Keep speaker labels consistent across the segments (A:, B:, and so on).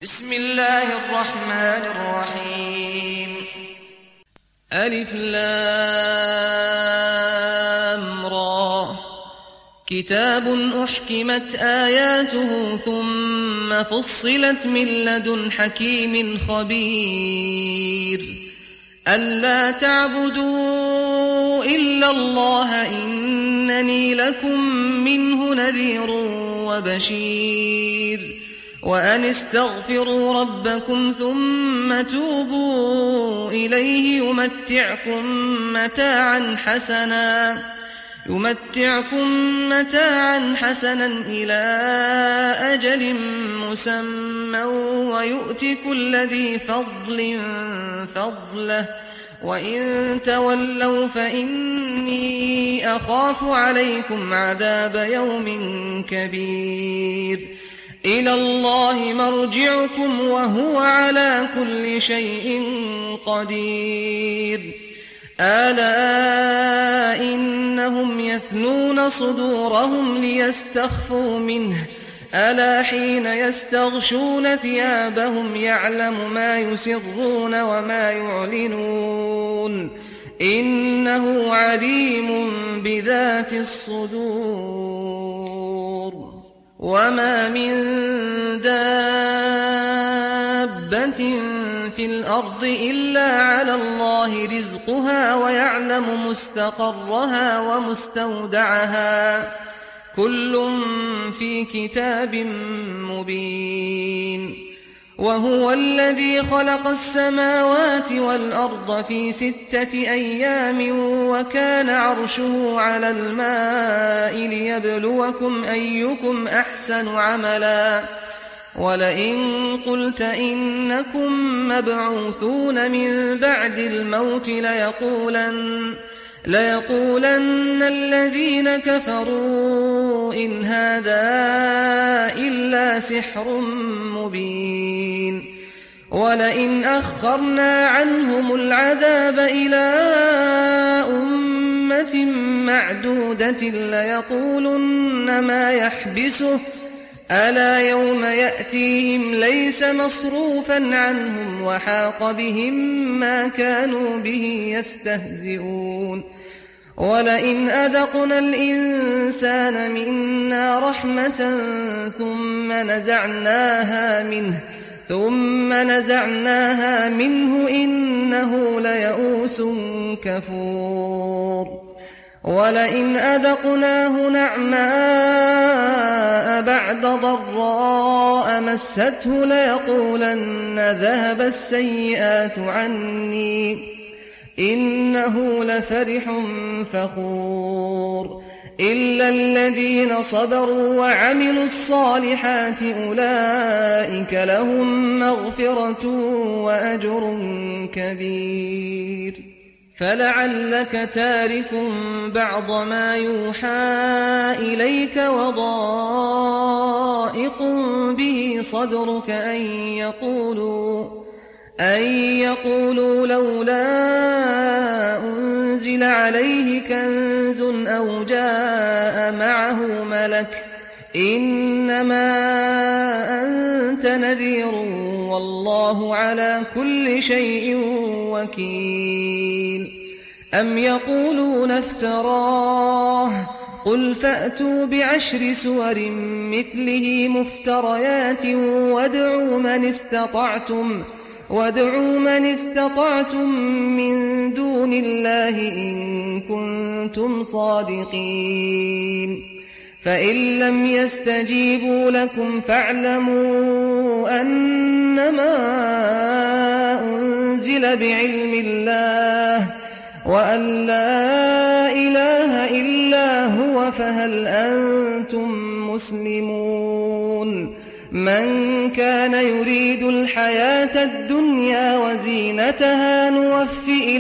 A: بسم الله الرحمن الرحيم.
B: ألف لام را كتاب أحكمت آياته ثم فصلت من لدن حكيم خبير ألا تعبدوا إلا الله إنني لكم منه نذير وبشير وأن استغفروا ربكم ثم توبوا إليه يمتعكم متاعا حسنا إلى أجل مسمى ويؤت كل ذي فضل فضله وإن تولوا فإني أخاف عليكم عذاب يوم كبير إلى الله مرجعكم وهو على كل شيء قدير ألا إنهم يثنون صدورهم ليستخفوا منه ألا حين يستغشون ثيابهم يعلم ما يسرون وما يعلنون إنه عليم بذات الصدور وما من دابة في الأرض إلا على الله رزقها ويعلم مستقرها ومستودعها كل في كتاب مبين وهو الذي خلق السماوات والأرض في 6 أيام وكان عرشه على الماء ليبلوكم أيكم أحسن عملا ولئن قلت إنكم مبعوثون من بعد الموت ليقولن الذين كفروا إن هذا إلا سحر مبين ولئن أخرنا عنهم العذاب إلى أمة معدودة ليقولن ما يحبسه ألا يوم يأتيهم ليس مصروفا عنهم وحاق بهم ما كانوا به يستهزئون ولئن أذقنا الإنسان منا رحمة ثم نزعناها منه إنه ليئوس كفور ولئن أذقناه نعماء بعد ضراء مسته ليقولن ذهب السيئات عني إنه لفرح فخور إلا الذين صبروا وعملوا الصالحات أولئك لهم مغفرة وأجر كبير فلعلك تارك بعض ما يوحى إليك وضائق به صدرك أن يقولوا لولا أنزل عليه كنز أو جاء معه ملك إنما أنت نذير والله على كل شيء وكيل أم يقولون افتراه قل فأتوا ب10 سور مثله مفتريات وادعوا من استطعتم من دون الله إن كنتم صادقين فإن لم يستجيبوا لكم فاعلموا أنما أنزل بعلم الله وأن لا إله إلا هو فهل أنتم مسلمون من كان يريد الحياة الدنيا وزينتها نوفي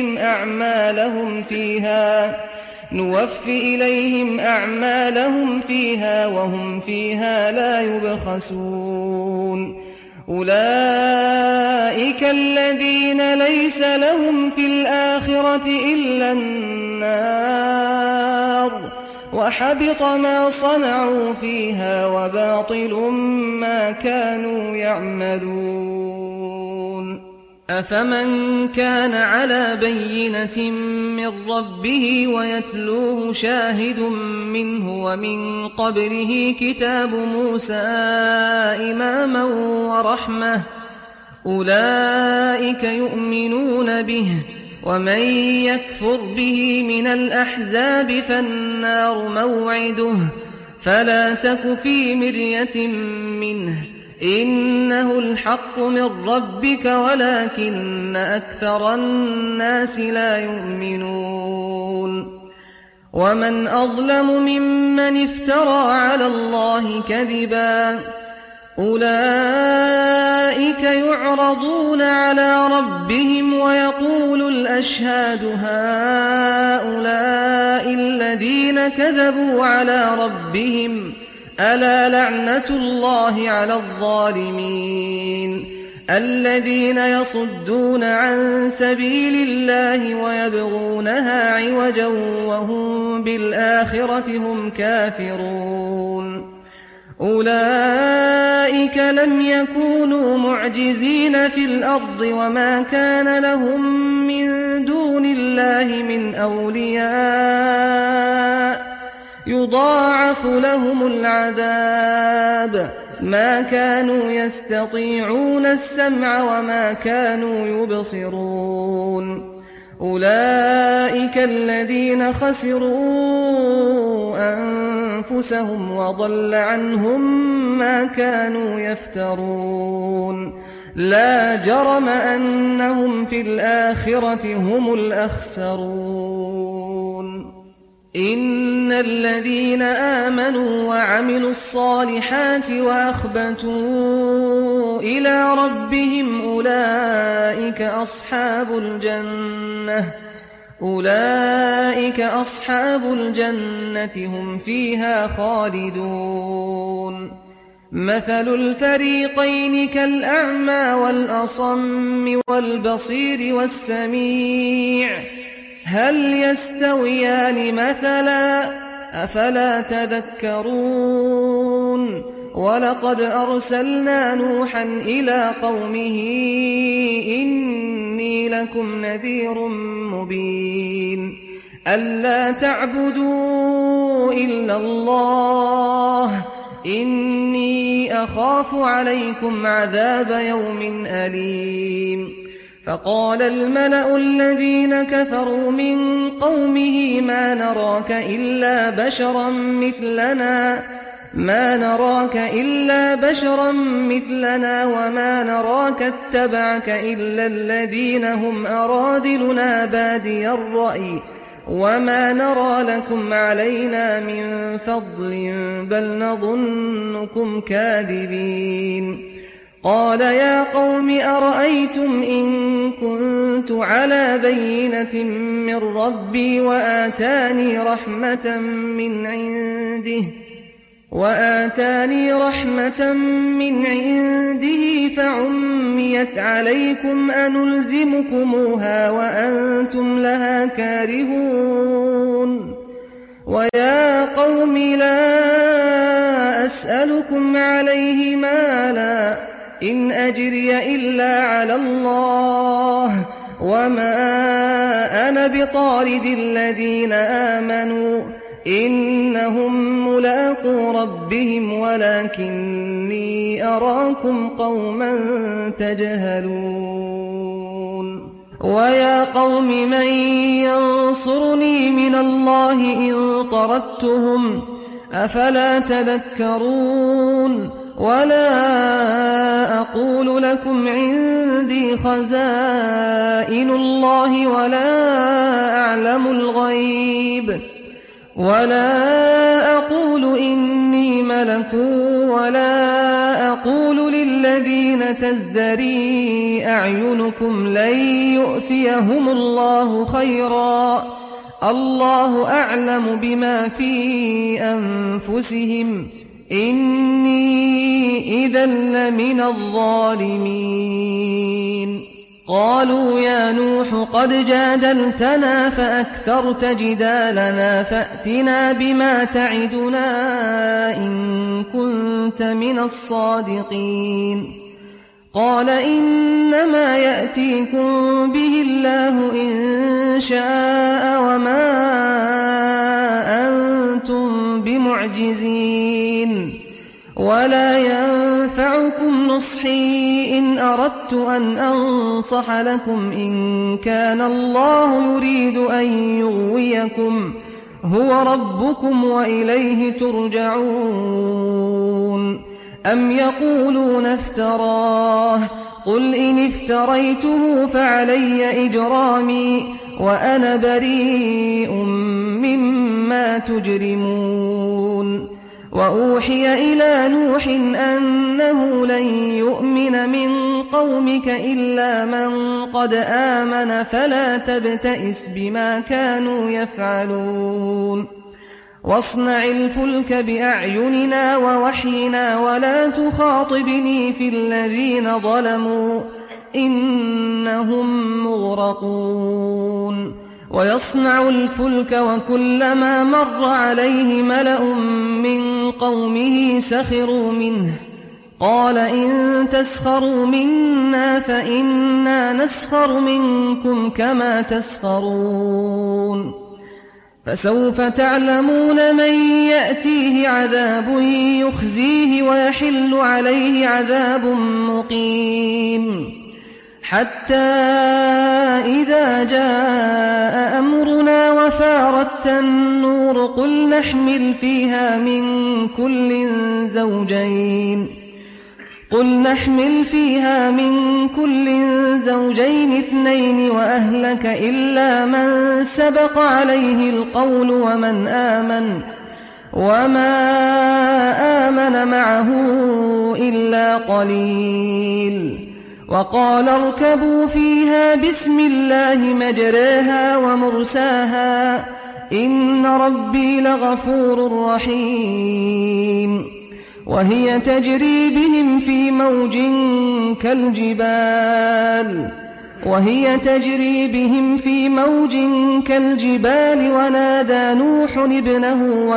B: إليهم أعمالهم فيها وهم فيها لا يبخسون أولئك الذين ليس لهم في الآخرة إلا النار وحبط ما صنعوا فيها وباطل ما كانوا يعملون أفمن كان على بينة من ربه ويتلوه شاهد منه ومن قبله كتاب موسى إماما ورحمة أولئك يؤمنون به ومن يكفر به من الأحزاب فالنار موعده فلا تك في مرية منه إنه الحق من ربك ولكن أكثر الناس لا يؤمنون ومن أظلم ممن افترى على الله كذبا أولئك يعرضون على ربهم ويقول الأشهاد هؤلاء الذين كذبوا على ربهم ألا لعنة الله على الظالمين الذين يصدون عن سبيل الله ويبغونها عوجا وهم بالآخرة هم كافرون أولئك لم يكونوا معجزين في الأرض وما كان لهم من دون الله من أولياء يضاعف لهم العذاب ما كانوا يستطيعون السمع وما كانوا يبصرون أولئك الذين خسروا أنفسهم وضل عنهم ما كانوا يفترون لا جرم أنهم في الآخرة هم الأخسرون إن الذين آمنوا وعملوا الصالحات وأخبتوا إلى ربهم أولئك أصحاب الجنة هم فيها خالدون مثل الفريقين كالأعمى والأصم والبصير والسميع هل يستويان مثلا أفلا تذكرون ولقد أرسلنا نوحا إلى قومه إني لكم نذير مبين ألا تعبدوا إلا الله إني أخاف عليكم عذاب يوم أليم فقال الملأ الذين كفروا من قومه ما نراك إلا بشرا مثلنا وما نراك اتبعك إلا الذين هم أرادلنا بادي الرأي وما نرى لكم علينا من فضل بل نظنكم كاذبين قال يا قوم أرأيتم إن كنت على بينة من ربي وآتاني رحمة من عنده فعميت عليكم أنلزمكموها وأنتم لها كارهون ويا قوم لا أسألكم عليه مالا إن أجري إلا على الله وما أنا بطارد الذين آمنوا إنهم ملاقو ربهم ولكني أراكم قوما تجهلون ويا قوم من ينصرني من الله إن طردتهم أفلا تذكرون ولا أقول لكم عندي خزائن الله ولا أعلم الغيب ولا أقول إني ملك ولا أقول للذين تزدري أعينكم لن يؤتيهم الله خيرا الله أعلم بما في أنفسهم إني إذا لمن الظالمين قالوا يا نوح قد جادلتنا فأكثرت جدالنا فأتنا بما تعدنا إن كنت من الصادقين قال إنما يأتيكم به الله إن شاء وما أنتم بمعجزين ولا ينفعكم نصحي إن أردت أن أنصح لكم إن كان الله يريد أن يغويكم هو ربكم وإليه ترجعون أم يقولون افتراه قل إن افتريته فعلي إجرامي وأنا بريء مما تجرمون وأوحي إلى نوح أنه لن يؤمن من قومك إلا من قد آمن فلا تبتئس بما كانوا يفعلون واصنع الفلك بأعيننا ووحينا ولا تخاطبني في الذين ظلموا إنهم مغرقون ويصنع الفلك وكلما مر عليه ملأ من قومه سخروا منه قال إن تسخروا منا فإنا نسخر منكم كما تسخرون فسوف تعلمون من يأتيه عذاب يخزيه ويحل عليه عذاب مقيم حتى إذا جاء أمرنا وفارت النور قل نحمل فيها من كل زوجين اثنين وأهلك إلا من سبق عليه القول وما آمن معه إلا قليل وقال اركبوا فيها بسم الله مجريها ومرساها إن ربي لغفور رحيم وهي تجري بهم في موج كالجبال ونادى نوح ابنه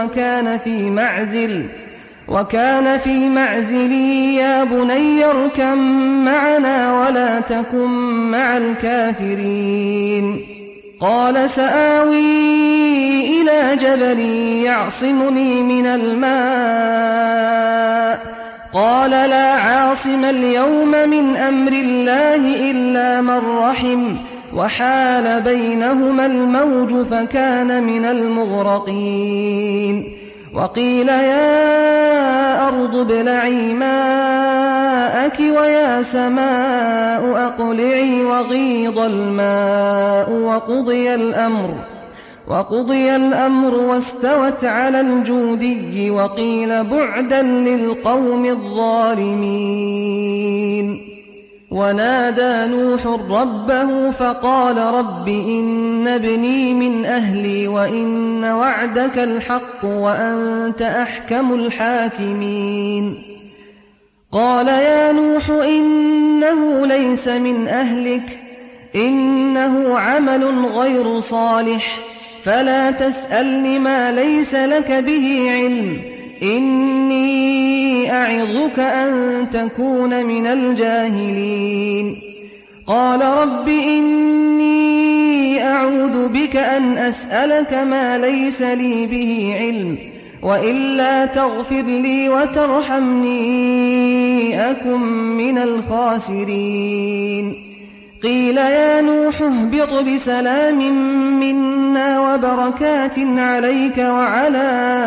B: وكان في معزل يا بني اركب معنا ولا تكن مع الكافرين قال سآوي إلى جبل يعصمني من الماء قال لا عاصم اليوم من أمر الله إلا من رحم وحال بينهما الموج فكان من المغرقين وقيل يا أرض ابلعي ماءك ويا سماء أقلعي وغيض الماء وقضي الأمر واستوت على الجودي وقيل بعدا للقوم الظالمين ونادى نوح ربه فقال رب إن ابني من أهلي وإن وعدك الحق وأنت أحكم الحاكمين قال يا نوح إنه ليس من أهلك إنه عمل غير صالح فلا تسألني ما ليس لك به علم إني أعظك أن تكون من الجاهلين قال رب إني أعوذ بك أن أسألك ما ليس لي به علم وإلا تغفر لي وترحمني أكن من الخاسرين قيل يا نوح اهبط بسلام منا وبركات عليك وعلى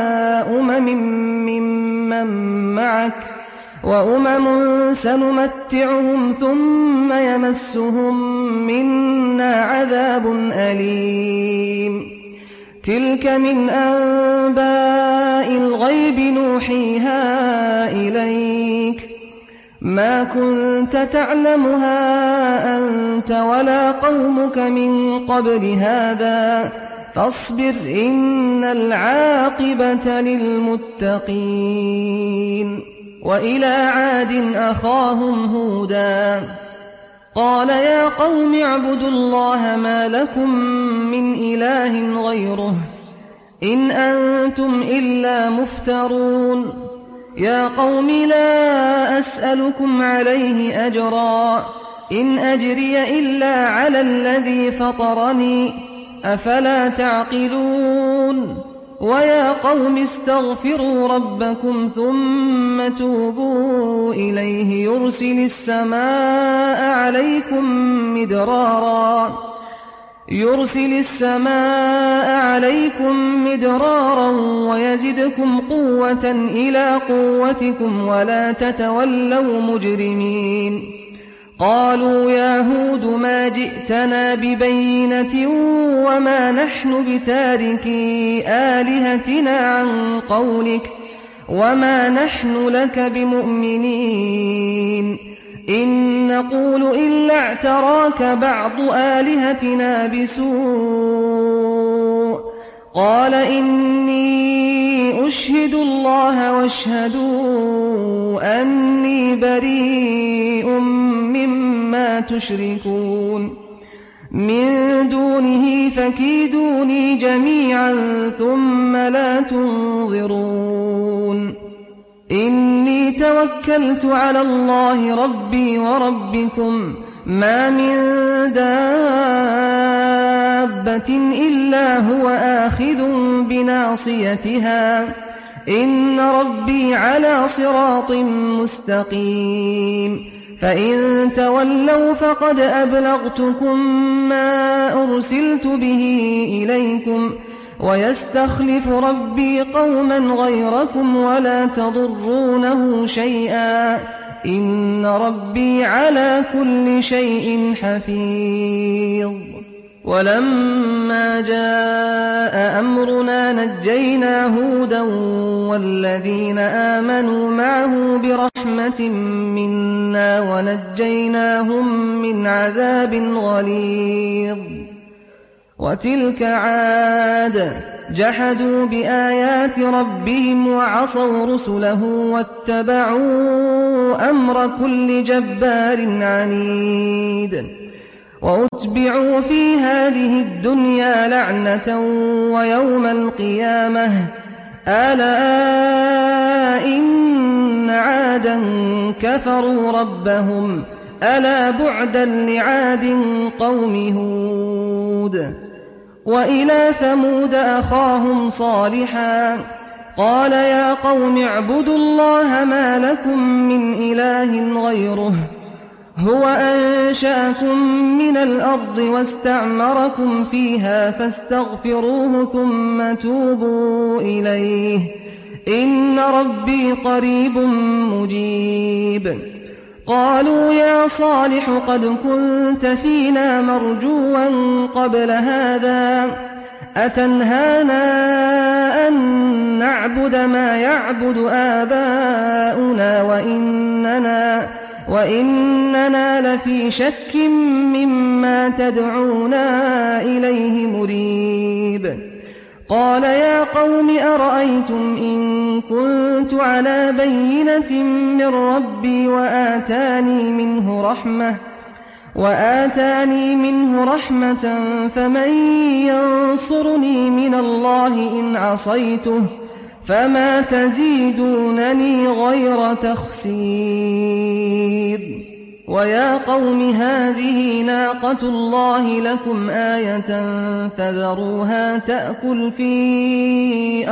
B: ممن معك وأمم سنمتعهم ثم يمسهم منا عذاب أليم تلك من أنباء الغيب نوحيها إليك ما كنت تعلمها أنت ولا قومك من قبل هذا فاصبر إن العاقبة للمتقين وإلى عاد أخاهم هودا قال يا قوم اعبدوا الله ما لكم من إله غيره إن أنتم إلا مفترون يا قوم لا أسألكم عليه أجرا إن أجري إلا على الذي فطرني أفلا تعقلون ويا قوم استغفروا ربكم ثم توبوا إليه يرسل السماء عليكم مدرارا ويزدكم قوة إلى قوتكم ولا تتولوا مجرمين قالوا يا هود ما جئتنا ببينة وما نحن بتاركي آلهتنا عن قولك وما نحن لك بمؤمنين إن نقول إلا اعتراك بعض آلهتنا بسوء قال إني أشهد الله واشهدوا أني بريء مما تشركون من دونه فكيدوني جميعا ثم لا تنظرون إني توكلت على الله ربي وربكم ما من دابة إلا هو آخذ بناصيتها إن ربي على صراط مستقيم فإن تولوا فقد أبلغتكم ما أرسلت به إليكم ويستخلف ربي قوما غيركم ولا تضرونه شيئا إن ربي على كل شيء حفيظ ولما جاء أمرنا نجينا هودا والذين آمنوا معه برحمة منا ونجيناهم من عذاب غليظ وتلك عاد جحدوا بآيات ربهم وعصوا رسله واتبعوا أمر كل جبار عنيد وأتبعوا في هذه الدنيا لعنة ويوم القيامة ألا إن عادا كفروا ربهم ألا بعدا لعاد قوم هود وإلى ثمود أخاهم صالحا قال يا قوم اعبدوا الله ما لكم من إله غيره هو أنشأكم من الأرض واستعمركم فيها فاستغفروه ثم توبوا إليه إن ربي قريب مجيب قالوا يا صالح قد كنت فينا مرجوا قبل هذا أتنهانا أن نعبد ما يعبد آباؤنا وإننا لفي شك مما تدعونا إليه مريب قال يا قوم أرأيتم إن كنت على بينة من ربي وآتاني منه رحمة فمن ينصرني من الله إن عصيته فما تزيدونني غير تخسير ويا قوم هذه ناقة الله لكم آية فذروها تأكل في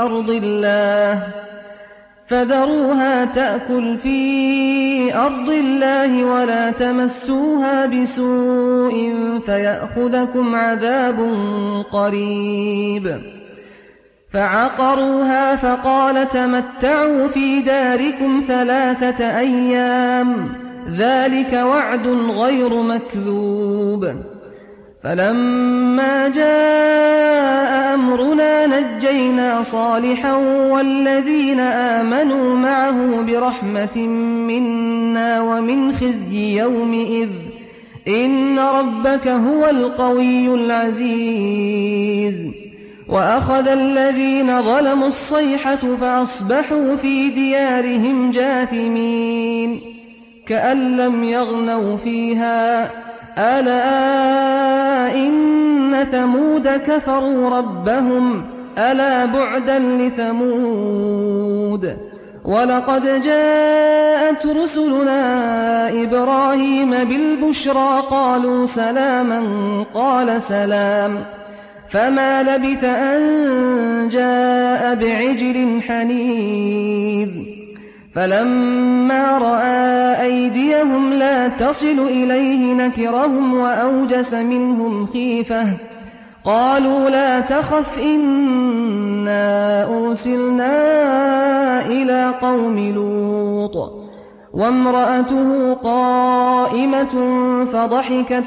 B: أرض الله ولا تمسوها بسوء فيأخذكم عذاب قريب فعقروها فقال تمتعوا في داركم 3 أيام ذلك وعد غير مكذوب فلما جاء أمرنا نجينا صالحا والذين آمنوا معه برحمة منا ومن خزي يومئذ إن ربك هو القوي العزيز وأخذ الذين ظلموا الصيحة فأصبحوا في ديارهم جاثمين كأن لم يغنوا فيها ألا إن ثمود كفروا ربهم ألا بعدا لثمود ولقد جاءت رسلنا إبراهيم بالبشرى قالوا سلاما قال سلام فما لبث أن جاء بعجل حنيذ فلما رأى أيديهم لا تصل إليه نكرهم وأوجس منهم خيفة قالوا لا تخف إنا أرسلنا إلى قوم لوط وامرأته قائمة فضحكت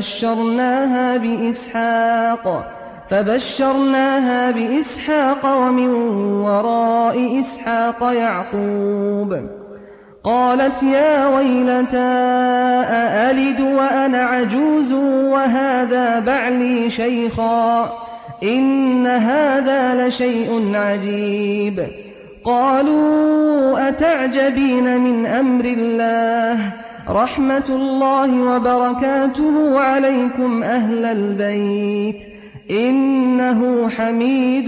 B: فبشرناها بإسحاق ومن وراء إسحاق يعقوب قالت يا ويلتى أألد وأنا عجوز وهذا بعلي شيخا إن هذا لشيء عجيب قالوا أتعجبين من أمر الله رحمة الله وبركاته عليكم أهل البيت إنه حميد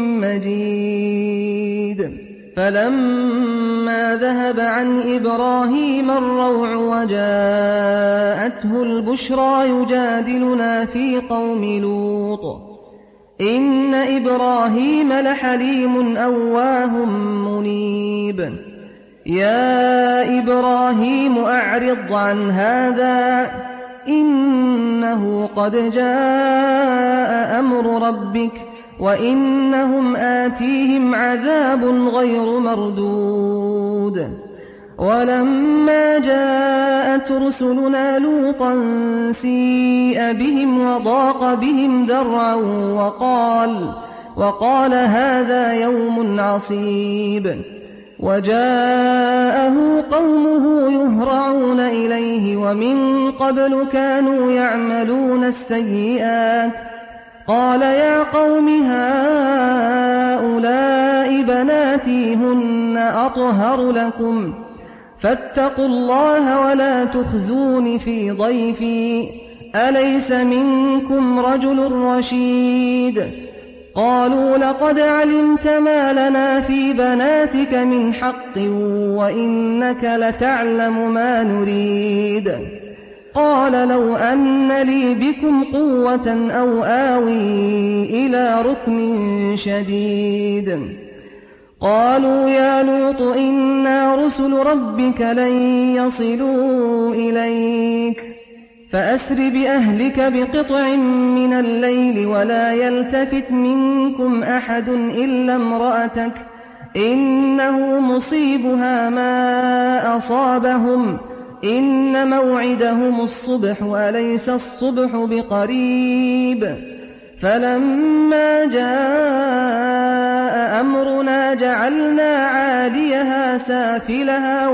B: مجيد فلما ذهب عن إبراهيم الروع وجاءته البشرى يجادلنا في قوم لوط إن إبراهيم لحليم أواه منيب يا إبراهيم أعرض عن هذا إنه قد جاء أمر ربك وإنهم آتيهم عذاب غير مردود ولما جاءت رسلنا لوطا سيء بهم وضاق بهم ذرعا وقال هذا يوم عصيب وجاءه قومه يهرعون إليه ومن قبل كانوا يعملون السيئات قال يا قوم هؤلاء بناتي هن أطهر لكم فاتقوا الله ولا تخزون في ضيفي أليس منكم رجل رشيد قالوا لقد علمت ما لنا في بناتك من حق وإنك لتعلم ما نريد قال لو أن لي بكم قوة أو آوي إلى ركن شديد قالوا يا لوط إنا رسل ربك لن يصلوا إليك فأسر بأهلك بقطع من الليل ولا يلتفت منكم أحد إلا امرأتك إنه مصيبها ما أصابهم إن موعدهم الصبح أليس الصبح بقريب فلما جاء أمرنا جعلنا عاليها سافلها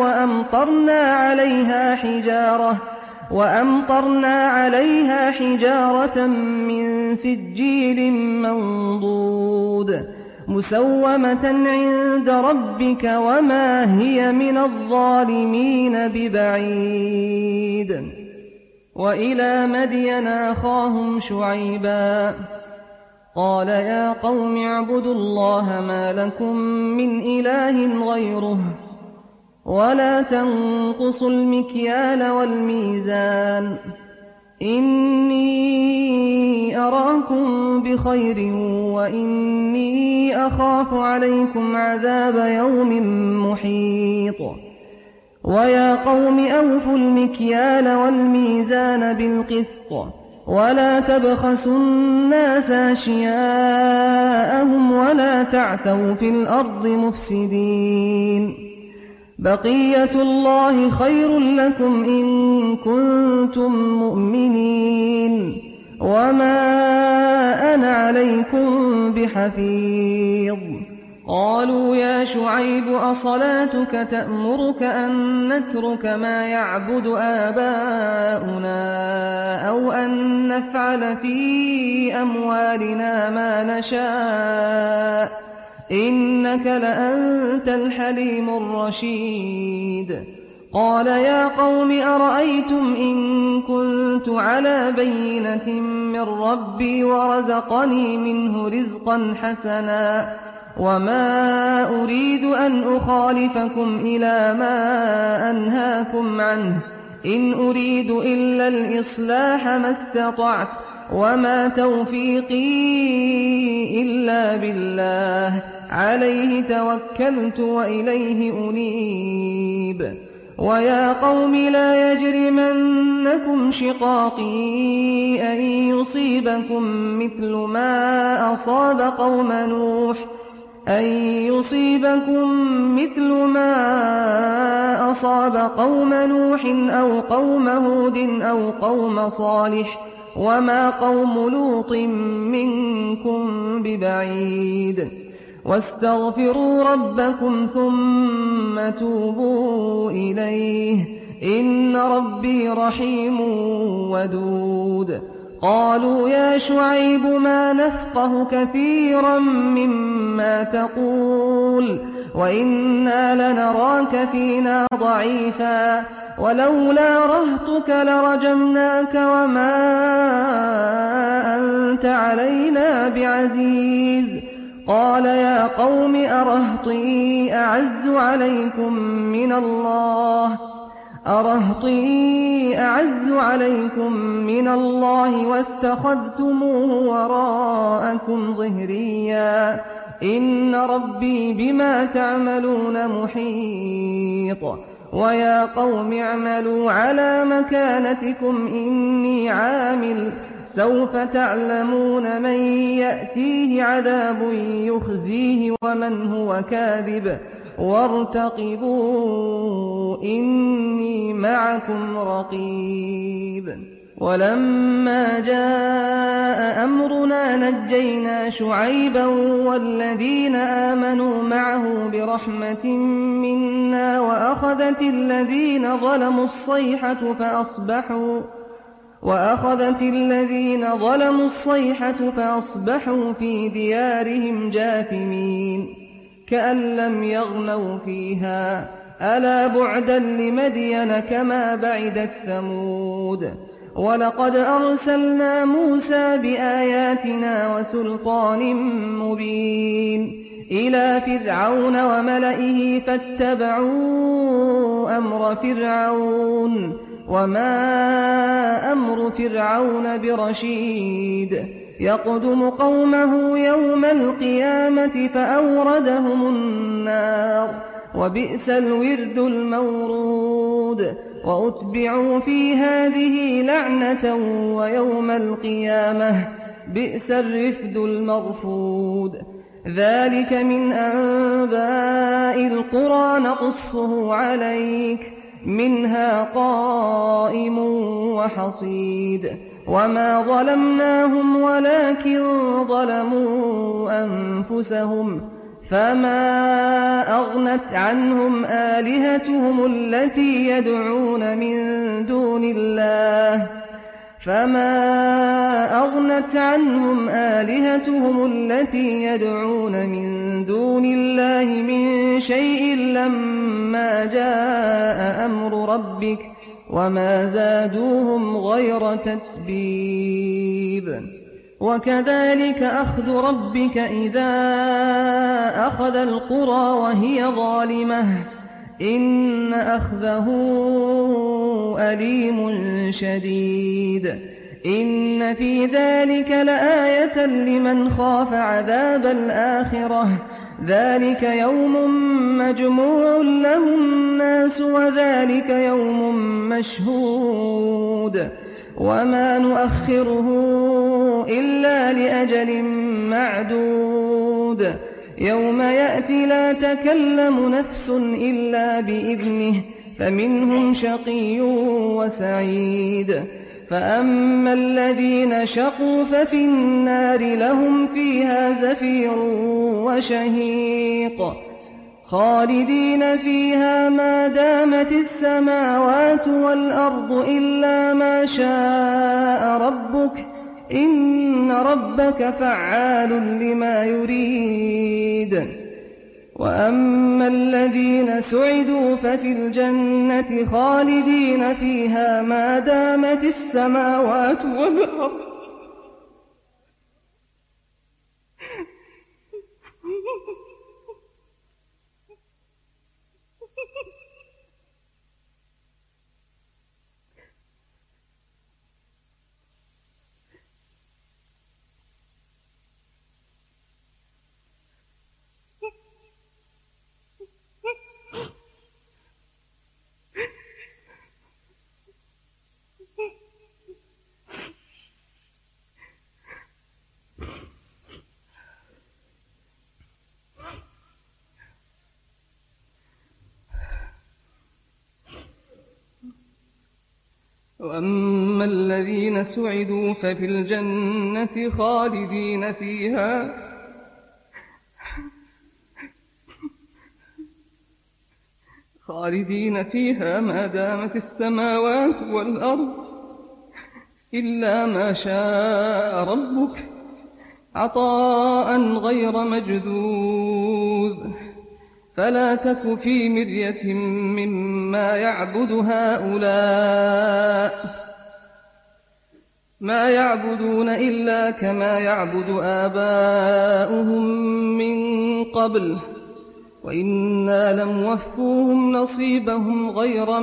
B: وأمطرنا عليها حجارة من سجيل منضود مسومة عند ربك وما هي من الظالمين ببعيد وإلى مدين أخاهم شعيبا قال يا قوم اعبدوا الله ما لكم من إله غيره ولا تنقصوا المكيال والميزان إني أراكم بخير وإني أخاف عليكم عذاب يوم محيط ويا قوم أوفوا المكيال والميزان بالقسط ولا تبخسوا الناس أشياءهم ولا تعثوا في الأرض مفسدين بقية الله خير لكم إن كنتم مؤمنين وما أنا عليكم بحفيظ قالوا يا شعيب أصلاتك تأمرك أن نترك ما يعبد آباؤنا أو أن نفعل في أموالنا ما نشاء إنك لأنت الحليم الرشيد قال يا قوم أرأيتم إن كنتم كنت على بينة من ربي ورزقني منه رزقا حسنا وما أريد أن أخالفكم إلى ما أنهاكم عنه إن أريد إلا الإصلاح ما استطعت وما توفيقي إلا بالله عليه توكلت وإليه أنيب ويا قوم لا يجرمنكم شقاقي أن يصيبكم مثل ما أصاب قوم نوح أو قوم هود أو قوم صالح وما قوم لوط منكم ببعيد واستغفروا ربكم ثم توبوا إليه إن ربي رحيم ودود قالوا يا شعيب ما نفقه كثيرا مما تقول وإنا لنراك فينا ضعيفا ولولا رهطك لرجمناك وما أنت علينا بعزيز قال يا قوم أرهطي أعز عليكم من الله واتخذتموه وراءكم ظهريا إن ربي بما تعملون محيط ويا قوم اعملوا على مكانتكم إني عامل سوف تعلمون من يأتيه عذاب يخزيه ومن هو كاذب وارتقبوا إني معكم رقيب ولما جاء أمرنا نجينا شعيبا والذين آمنوا معه برحمة منا وأخذت الذين ظلموا الصيحة فأصبحوا في ديارهم جاثمين كأن لم يغنوا فيها ألا بعدا لمدين كما بعدت ثمود ولقد أرسلنا موسى بآياتنا وسلطان مبين إلى فرعون وملئه فاتبعوا أمر فرعون وما أمر فرعون برشيد يقدم قومه يوم القيامة فأوردهم النار وبئس الورد المورود وأتبعوا في هذه لعنة ويوم القيامة بئس الرفد المرفود ذلك من أنباء القرى نقصه عليك منها قائم وحصيد وما ظلمناهم ولكن ظلموا أنفسهم فما أغنت عنهم آلهتهم التي يدعون من دون الله من شيء لما جاء أمر ربك وما زادوهم غير تتبيب وكذلك أخذ ربك إذا أخذ القرى وهي ظالمة إن أخذه أليم شديد إن في ذلك لآية لمن خاف عذاب الآخرة ذلك يوم مجموع له الناس وذلك يوم مشهود وما نؤخره إلا لأجل معدود يوم يأتي لا تكلم نفس إلا بإذنه فمنهم شقي وسعيد فأما الذين شقوا ففي النار لهم فيها زفير وشهيق خالدين فيها ما دامت السماوات والأرض إلا ما شاء ربك إن ربك فعال لما يريد وأما الذين سعدوا ففي الجنة خالدين فيها ما دامت السماوات والأرض وأما الذين سعدوا ففي الجنة خالدين فيها ما دامت السماوات والأرض إلا ما شاء ربك عطاء غير مجذوذ فلا تك في مرية مما يعبد هؤلاء ما يعبدون إلا كما يعبد آباؤهم من قبل وإنا لموفوهم نصيبهم غير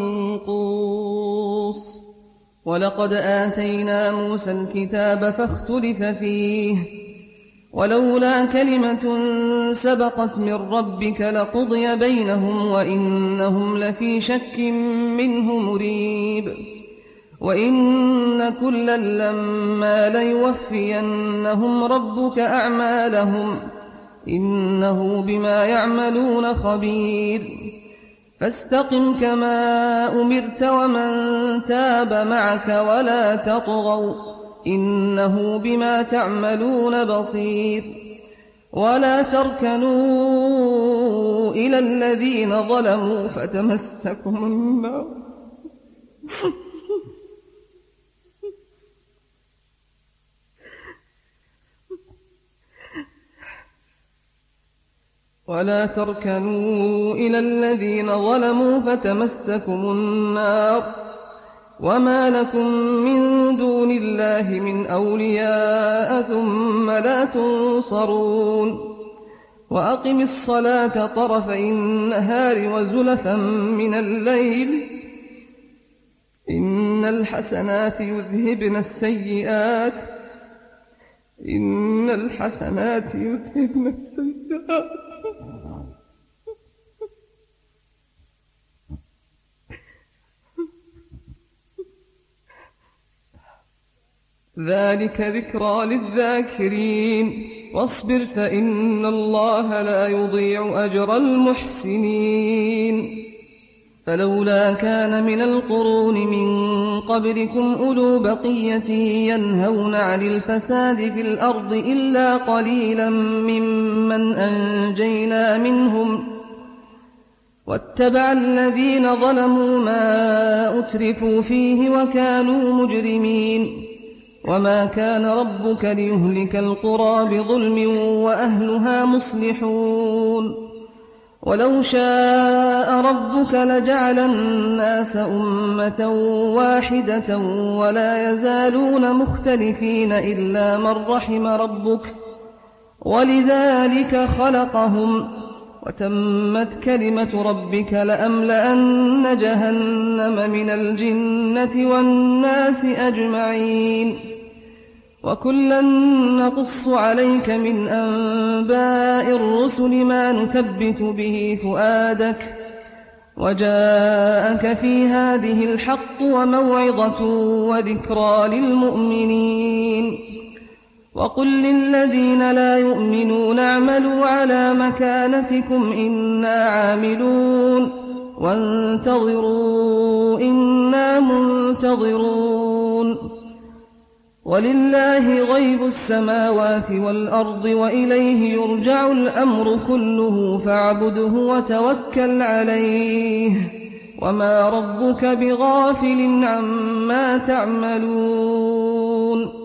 B: منقوص ولقد آتينا موسى الكتاب فاختلف فيه ولولا كلمة سبقت من ربك لقضي بينهم وإنهم لفي شك منه مريب وإن كلا لما ليوفينهم ربك أعمالهم إنه بما يعملون خبير فاستقم كما أمرت ومن تاب معك ولا تطغوا إنه بما تعملون بصير ولا تركنوا إلى الذين ظلموا فتمسكم النار ولا تركنوا إلى الذين ظلموا فتمسكم النار وما لكم من دون الله من أولياء ثم لا تنصرون وأقم الصلاة طرفي النهار وزلفا من الليل إن الحسنات يذهبن السيئات ذلك ذكرى للذاكرين واصبر فإن الله لا يضيع أجر المحسنين فلولا كان من القرون من قبلكم أولو بقية ينهون عن الفساد في الأرض إلا قليلا ممن أنجينا منهم واتبع الذين ظلموا ما أترفوا فيه وكانوا مجرمين وما كان ربك ليهلك القرى بظلم وأهلها مصلحون ولو شاء ربك لجعل الناس أمة واحدة ولا يزالون مختلفين إلا من رحم ربك ولذلك خلقهم وتمت كلمة ربك لأملأن جهنم من الجنة والناس أجمعين وكلا نقص عليك من أنباء الرسل ما نثبت به فؤادك وجاءك في هذه الحق وموعظة وذكرى للمؤمنين وقل للذين لا يؤمنون اعملوا على مكانتكم إنا عاملون وانتظروا إنا منتظرون ولله غيب السماوات والأرض وإليه يرجع الأمر كله فاعبده وتوكل عليه وما ربك بغافل عما تعملون